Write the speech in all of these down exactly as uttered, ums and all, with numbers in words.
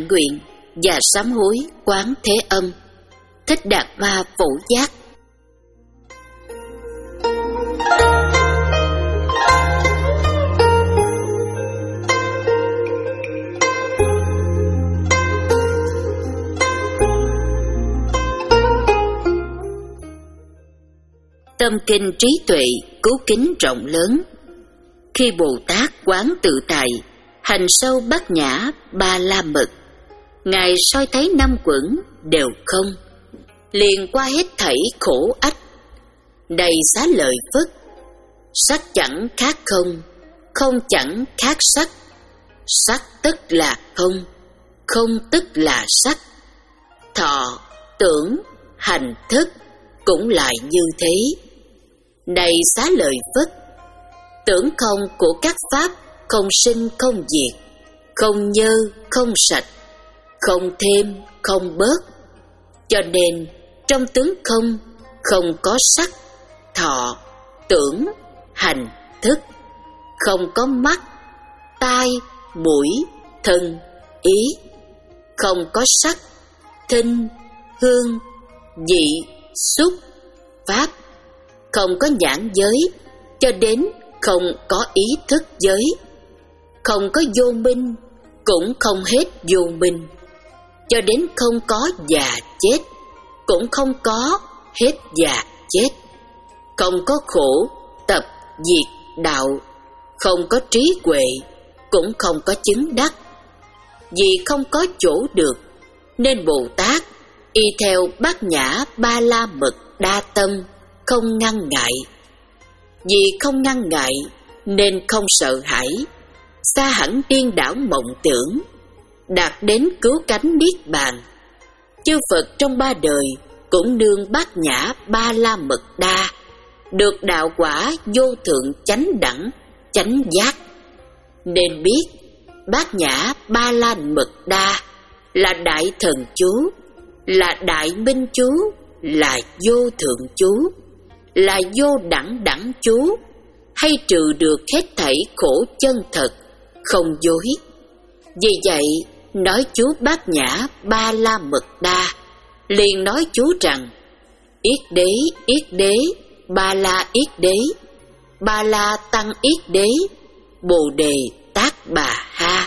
hạnh nguyện và sám hối Quán Thế Âm. Thích Đạt Ma Phổ Giác. Tâm kinh trí tuệ cứu kính rộng lớn. Khi Bồ Tát quán tự tại, hành sâu bát nhã ba la mật, Ngài soi thấy năm quẩn đều không, liền qua hết thảy khổ ách. Đầy xá lợi Phất, sắc chẳng khác không, không chẳng khác sắc, sắc tức là không, không tức là sắc. Thọ, tưởng, hành thức cũng lại như thế. Này xá lợi Phất, tưởng không của các pháp không sinh không diệt, không nhơ không sạch, không thêm không bớt. Cho nên trong tướng không, không có sắc, thọ, tưởng, hành, thức, không có mắt, tai, mũi, thân, ý, không có sắc, thinh, hương, vị, xúc, pháp, không có nhãn giới, cho đến không có ý thức giới, không có vô minh, cũng không hết vô minh, cho đến không có già chết, cũng không có hết già chết, không có khổ, tập, diệt, đạo, không có trí huệ, cũng không có chứng đắc. Vì không có chỗ được, nên Bồ Tát y theo bát nhã ba la mật đa tâm, không ngăn ngại. Vì không ngăn ngại nên không sợ hãi, xa hẳn điên đảo mộng tưởng, đạt đến cứu cánh niết bàn. Chư Phật trong ba đời cũng nương bát nhã ba la mật đa, được đạo quả vô thượng chánh đẳng, chánh giác. Nên biết bát nhã ba la mật đa là đại thần chú, là đại minh chú, là vô thượng chú, là vô đẳng đẳng chú, hay trừ được hết thảy khổ chân thật, không dối. Vì vậy, nói chú bát nhã ba la mật đa, liền nói chú rằng: yết đế, yết đế, ba la yết đế, ba la tăng yết đế, bồ đề tát bà ha.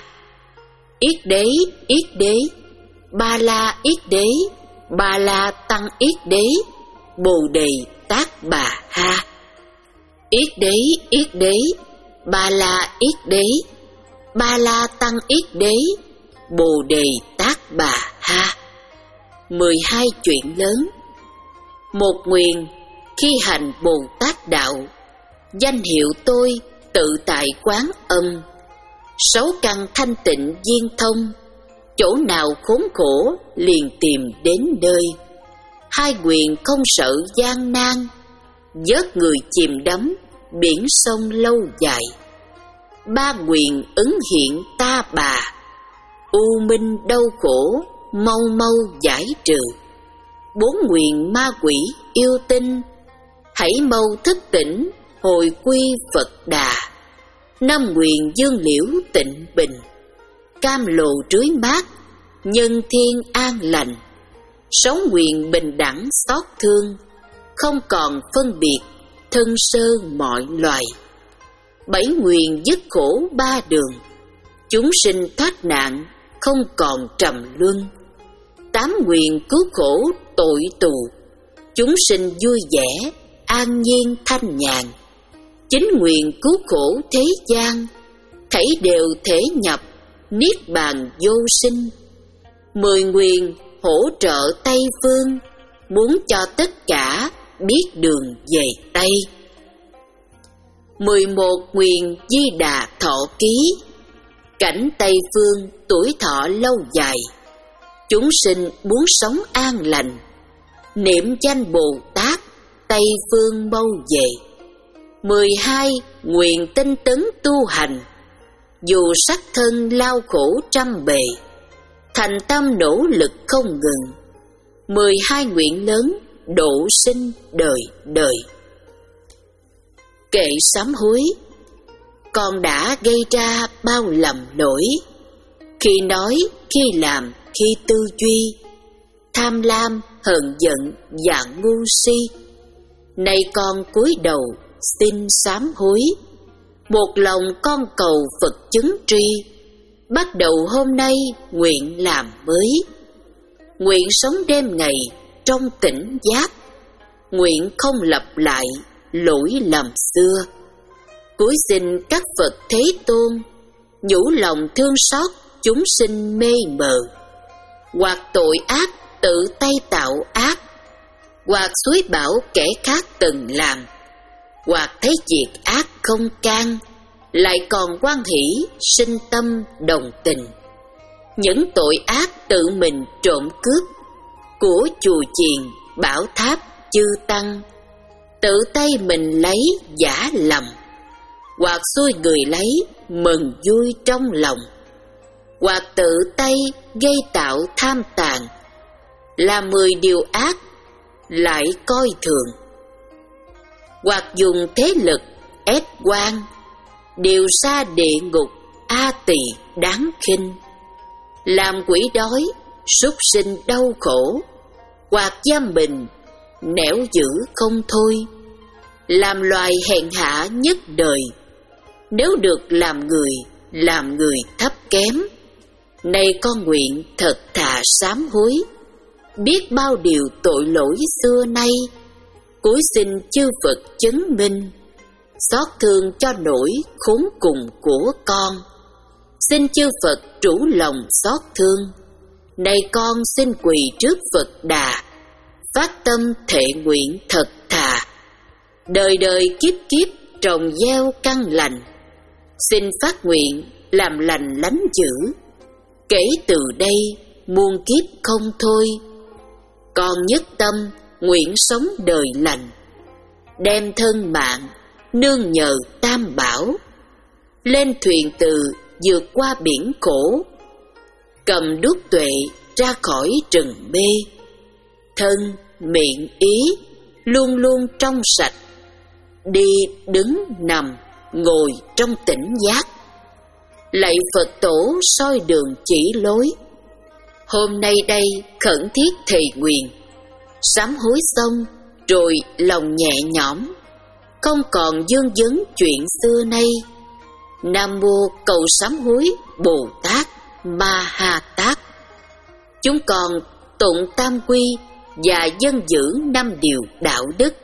Yết đế, yết đế, ba la yết đế, ba la tăng yết đế, bồ đề tát bà ha. Yết đế, yết đế, ba la yết đế, ba la tăng yết đế, bồ đề tát bà ha. Mười hai chuyện lớn. Một nguyện khi hành Bồ Tát đạo, danh hiệu tôi tự tại Quán Âm. Sáu căn thanh tịnh viên thông, chỗ nào khốn khổ liền tìm đến nơi. Hai quyền không sợ gian nan, vớt người chìm đắm biển sông lâu dài. Ba quyền ứng hiện ta bà, u minh đau khổ mau mau giải trừ. Bốn nguyện ma quỷ yêu tinh, hãy mau thức tỉnh hồi quy Phật Đà. Năm nguyện dương liễu tịnh bình, cam lộ trưới mát nhân thiên an lành. Sáu nguyện bình đẳng xót thương, không còn phân biệt thân sơ mọi loài. Bảy nguyện dứt khổ ba đường, chúng sinh thoát nạn không còn trầm luân. Tám nguyện cứu khổ tội tù, chúng sinh vui vẻ an nhiên thanh nhàn. Chín nguyện cứu khổ thế gian, thảy đều thể nhập niết bàn vô sinh. Mười nguyện hỗ trợ Tây phương, muốn cho tất cả biết đường về Tây. Mười một nguyện Di Đà thọ ký, cảnh Tây phương tuổi thọ lâu dài. Chúng sinh muốn sống an lành, niệm danh Bồ Tát Tây phương mau về. Mười hai nguyện tinh tấn tu hành, dù sắc thân lao khổ trăm bề, thành tâm nỗ lực không ngừng. Mười hai nguyện lớn độ sinh đời đời. Kệ sám hối. Con đã gây ra bao lầm lỗi, khi nói, khi làm, khi tư duy, tham lam, hờn giận và ngu si. Nay con cúi đầu xin sám hối, một lòng con cầu Phật chứng tri. Bắt đầu hôm nay nguyện làm mới, nguyện sống đêm ngày trong tỉnh giác, nguyện không lặp lại lỗi lầm xưa. Cúi xin các Phật Thế Tôn nhủ lòng thương xót chúng sinh mê mờ, hoặc tội ác tự tay tạo ác, hoặc suối bảo kẻ khác từng làm, hoặc thấy việc ác không can, lại còn hoan hỷ sinh tâm đồng tình. Những tội ác tự mình trộm cướp của chùa chiền bảo tháp chư tăng, tự tay mình lấy giả lầm, hoặc xui người lấy mừng vui trong lòng, hoặc tự tay gây tạo tham tàn, làm mười điều ác lại coi thường, hoặc dùng thế lực ép quan, điều xa địa ngục a tỳ đáng khinh, làm quỷ đói súc sinh đau khổ, hoặc giam mình nẻo giữ không thôi, làm loài hèn hạ nhất đời. Nếu được làm người, làm người thấp kém. Nay con nguyện thật thà sám hối, biết bao điều tội lỗi xưa nay, cúi xin chư Phật chứng minh, xót thương cho nỗi khốn cùng của con. Xin chư Phật trũ lòng xót thương, nay con xin quỳ trước Phật Đà, phát tâm thệ nguyện thật thà, đời đời kiếp kiếp trồng gieo căn lành. Xin phát nguyện làm lành lánh dữ, kể từ đây muôn kiếp không thôi. Con nhất tâm nguyện sống đời lành, đem thân mạng nương nhờ Tam Bảo, lên thuyền từ vượt qua biển khổ, cầm đuốc tuệ ra khỏi rừng mê. Thân, miệng, ý luôn luôn trong sạch, đi đứng nằm ngồi trong tỉnh giác. Lạy Phật tổ soi đường chỉ lối, hôm nay đây khẩn thiết thề nguyện, sám hối xong rồi lòng nhẹ nhõm, không còn vương vấn chuyện xưa nay. Nam mô cầu sám hối Bồ Tát Ma Ha Tát. Chúng con tụng tam quy và dân giữ năm điều đạo đức.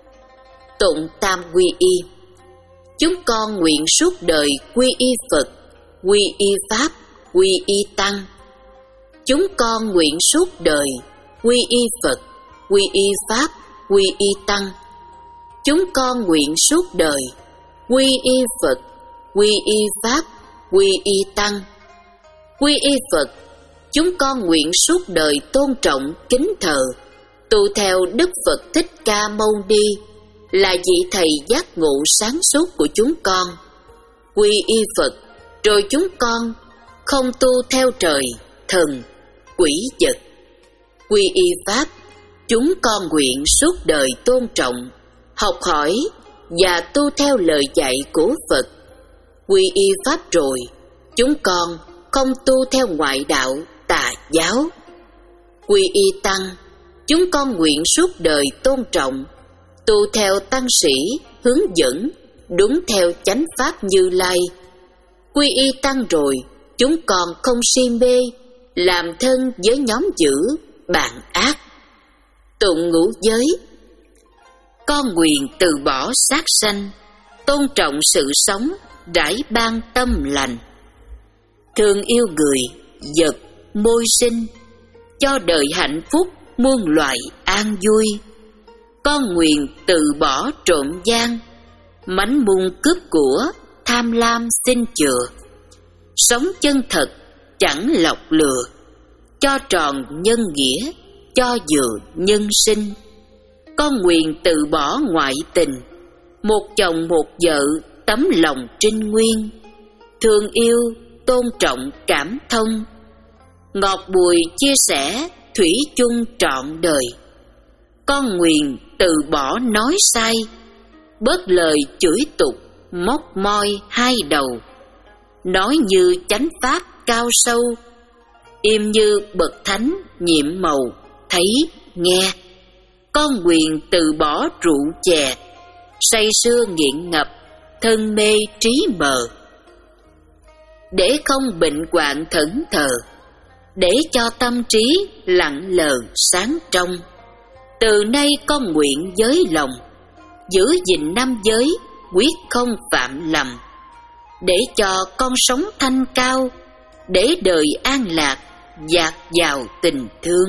Tụng tam quy y. Chúng con nguyện suốt đời quy y Phật, quy y Pháp, quy y Tăng. Chúng con nguyện suốt đời quy y Phật, quy y Pháp, quy y Tăng. Chúng con nguyện suốt đời quy y Phật, quy y Pháp, quy y Tăng. Quy y Phật, chúng con nguyện suốt đời tôn trọng, kính thờ, tu theo Đức Phật Thích Ca Mâu Ni, là vị thầy giác ngộ sáng suốt của chúng con. Quy y Phật, rồi chúng con không tu theo trời, thần, quỷ vật. Quy y Pháp, chúng con nguyện suốt đời tôn trọng, học hỏi và tu theo lời dạy của Phật. Quy y Pháp rồi, chúng con không tu theo ngoại đạo, tà giáo. Quy y Tăng, chúng con nguyện suốt đời tôn trọng, tu theo tăng sĩ hướng dẫn đúng theo chánh pháp Như Lai. Quy y Tăng rồi, chúng con không si mê làm thân với nhóm dữ bạn ác. Tụng ngũ giới. Con nguyện từ bỏ sát sanh, tôn trọng sự sống, rải ban tâm lành, thương yêu người, vật, môi sinh, cho đời hạnh phúc muôn loài an vui. Con nguyện từ bỏ trộm gian, mánh mung cướp của, tham lam xin chừa, sống chân thật chẳng lọc lừa, cho tròn nhân nghĩa, cho vừa nhân sinh. Con nguyện từ bỏ ngoại tình, một chồng một vợ tấm lòng trinh nguyên, thương yêu tôn trọng cảm thông, ngọt bùi chia sẻ thủy chung trọn đời. Con nguyện từ bỏ nói sai, bớt lời chửi tục móc moi hai đầu, nói như chánh pháp cao sâu, im như bậc thánh nhiệm màu, thấy, nghe. Con nguyện từ bỏ rượu chè, say sưa nghiện ngập, thân mê trí mờ. Để không bệnh hoạn thẫn thờ, để cho tâm trí lặng lờ sáng trong. Từ nay con nguyện giới lòng, giữ gìn năm giới, quyết không phạm lầm. Để cho con sống thanh cao, để đời an lạc, dạt vào tình thương.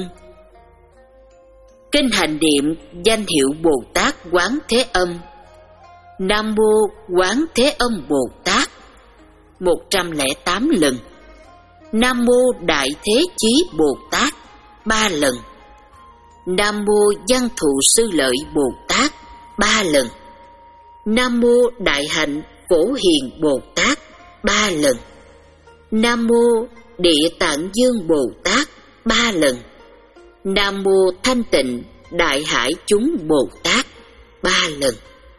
Kinh hành niệm danh hiệu Bồ Tát Quán Thế Âm. Nam Mô Quán Thế Âm Bồ Tát một trăm lẻ tám lần. Nam Mô Đại Thế Chí Bồ Tát ba lần. Nam Mô Văn Thù Sư Lợi Bồ Tát ba lần. Nam Mô Đại Hạnh Phổ Hiền Bồ Tát ba lần. Nam Mô Địa Tạng Dương Bồ Tát ba lần. Nam Mô Thanh Tịnh Đại Hải Chúng Bồ Tát ba lần.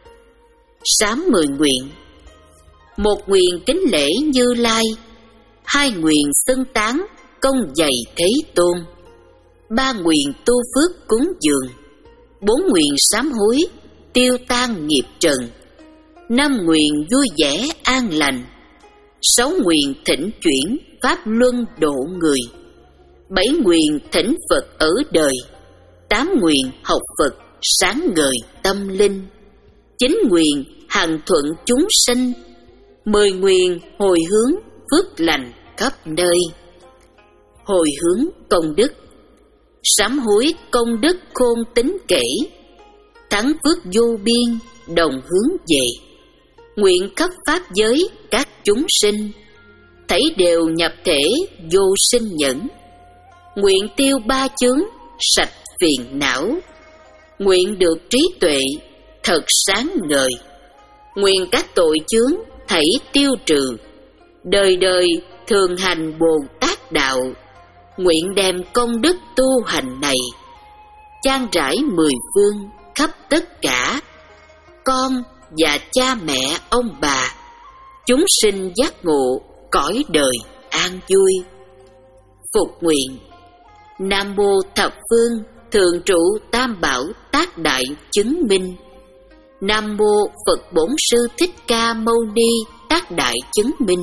Sám mười nguyện. Một nguyện kính lễ Như Lai, hai nguyện xưng tán công dày Thế Tôn, ba nguyện tu phước cúng dường, bốn nguyện sám hối tiêu tan nghiệp trần, năm nguyện vui vẻ an lành, sáu nguyện thỉnh chuyển pháp luân độ người, bảy nguyện thỉnh Phật ở đời, tám nguyện học Phật sáng ngời tâm linh, chín nguyện hằng thuận chúng sinh, mười nguyện hồi hướng phước lành khắp nơi. Hồi hướng công đức. Sám hối công đức khôn tính kể, thắng phước vô biên đồng hướng về. Nguyện khắp pháp giới các chúng sinh, thấy đều nhập thể vô sinh nhẫn. Nguyện tiêu ba chướng sạch phiền não, nguyện được trí tuệ thật sáng ngời. Nguyện các tội chướng thảy tiêu trừ, đời đời thường hành Bồ Tát đạo. Nguyện đem công đức tu hành này chan rải mười phương khắp tất cả con và cha mẹ ông bà, chúng sinh giác ngộ cõi đời an vui. Phục nguyện. Nam Mô Thập Phương Thường Trụ Tam Bảo Tác Đại Chứng Minh. Nam Mô Phật Bổn Sư Thích Ca Mâu Ni Tác Đại Chứng Minh.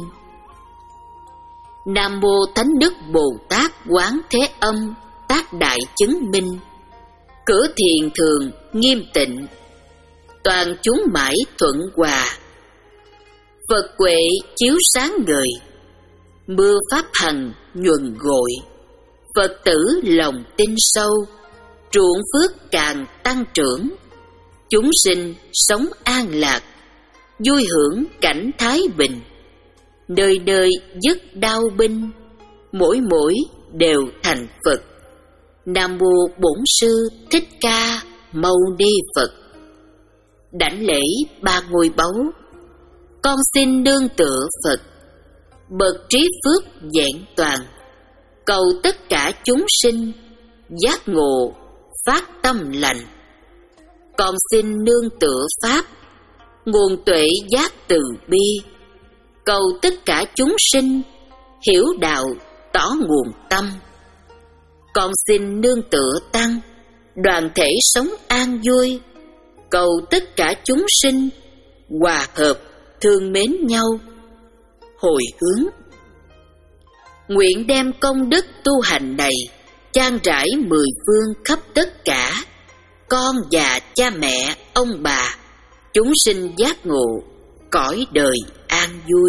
Nam Mô Thánh Đức Bồ Tát Quán Thế Âm Tác Đại Chứng Minh. Cửa thiền thường nghiêm tịnh, toàn chúng mãi thuận hòa. Phật huệ chiếu sáng ngời, mưa pháp hằng nhuần gội. Phật tử lòng tin sâu, ruộng phước càng tăng trưởng. Chúng sinh sống an lạc, vui hưởng cảnh thái bình. Nơi nơi dứt đau binh, mỗi mỗi đều thành Phật. Nam Mô Bổn Sư Thích Ca Mâu Ni Phật. Đảnh lễ ba ngôi báu, con xin nương tựa Phật. Bậc trí phước vẹn toàn, cầu tất cả chúng sinh giác ngộ phát tâm lành. Con xin nương tựa Pháp, nguồn tuệ giác từ bi, cầu tất cả chúng sinh hiểu đạo tỏ nguồn tâm. Con xin nương tựa Tăng, đoàn thể sống an vui, cầu tất cả chúng sinh hòa hợp thương mến nhau. Hồi hướng. Nguyện đem công đức tu hành này chan rải mười phương khắp tất cả con và cha mẹ ông bà, chúng sinh giác ngộ cõi đời an vui.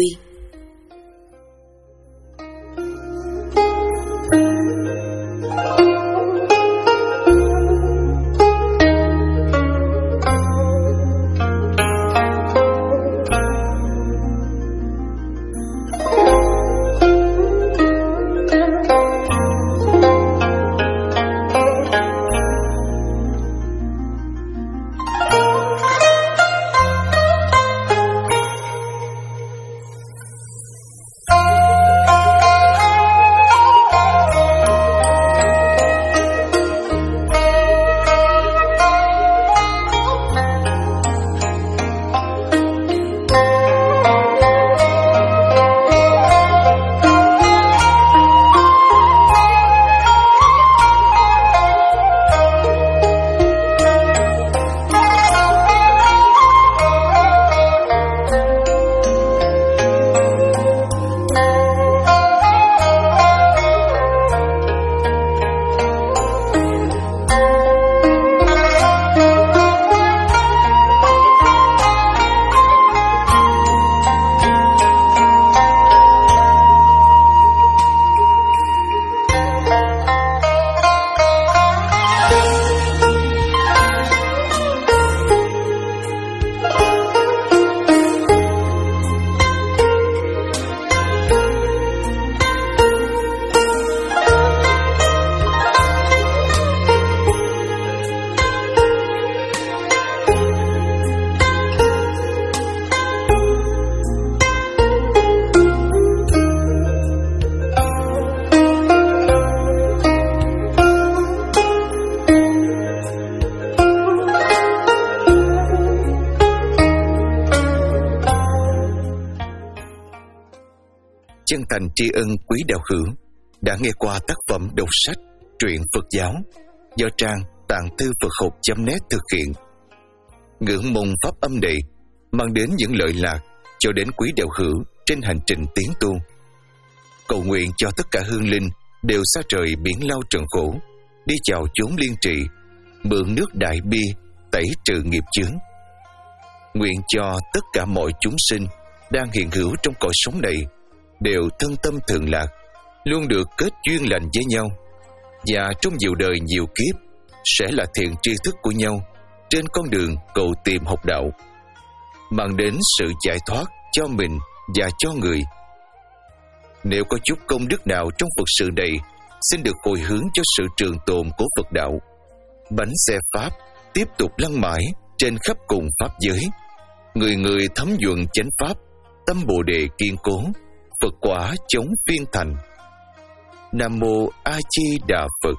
chân thành tri ân quý đạo hữu đã nghe qua tác phẩm đọc sách truyện Phật giáo do trang tạng thư Phật học chấm net thực hiện. Ngưỡng mong pháp âm này mang đến những lợi lạc cho đến quý đạo hữu trên hành trình tiến tu. Cầu nguyện cho tất cả hương linh đều xa trời biển lao trần khổ, đi chào chốn liên trị, mượn nước đại bi tẩy trừ nghiệp chướng. Nguyện cho tất cả mọi chúng sinh đang hiện hữu trong cõi sống này đều thân tâm thường lạc, luôn được kết duyên lành với nhau, và trong nhiều đời nhiều kiếp sẽ là thiện tri thức của nhau trên con đường cầu tìm học đạo, mang đến sự giải thoát cho mình và cho người. Nếu có chút công đức nào trong Phật sự này, xin được hồi hướng cho sự trường tồn của Phật đạo. Bánh xe Pháp tiếp tục lăn mãi trên khắp cùng Pháp giới. Người người thấm nhuận chánh Pháp, tâm Bồ Đề kiên cố, Phật quả chống phiên thành. Nam Mô A Di Đà Phật.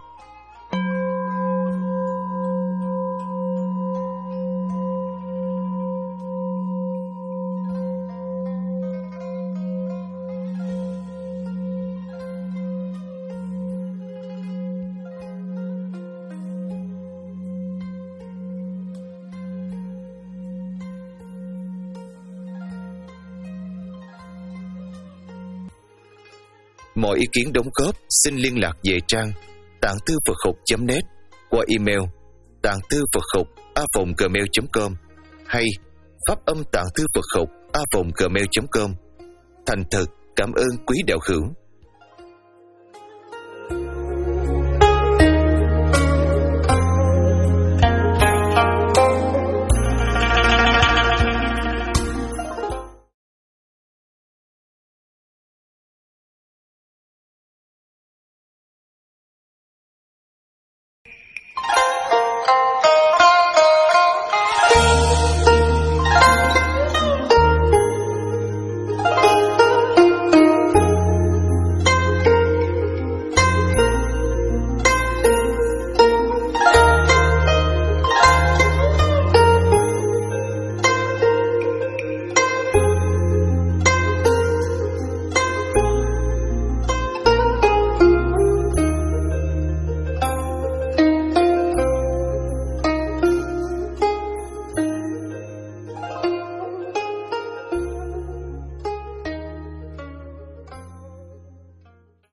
Mọi ý kiến đóng góp xin liên lạc về trang tạng thư Phật học chấm net qua email tạng thư Phật học a vòng gmail chấm com hay pháp âm tạng thư Phật học a vòng gmail chấm com. Thành thật cảm ơn quý đạo hữu.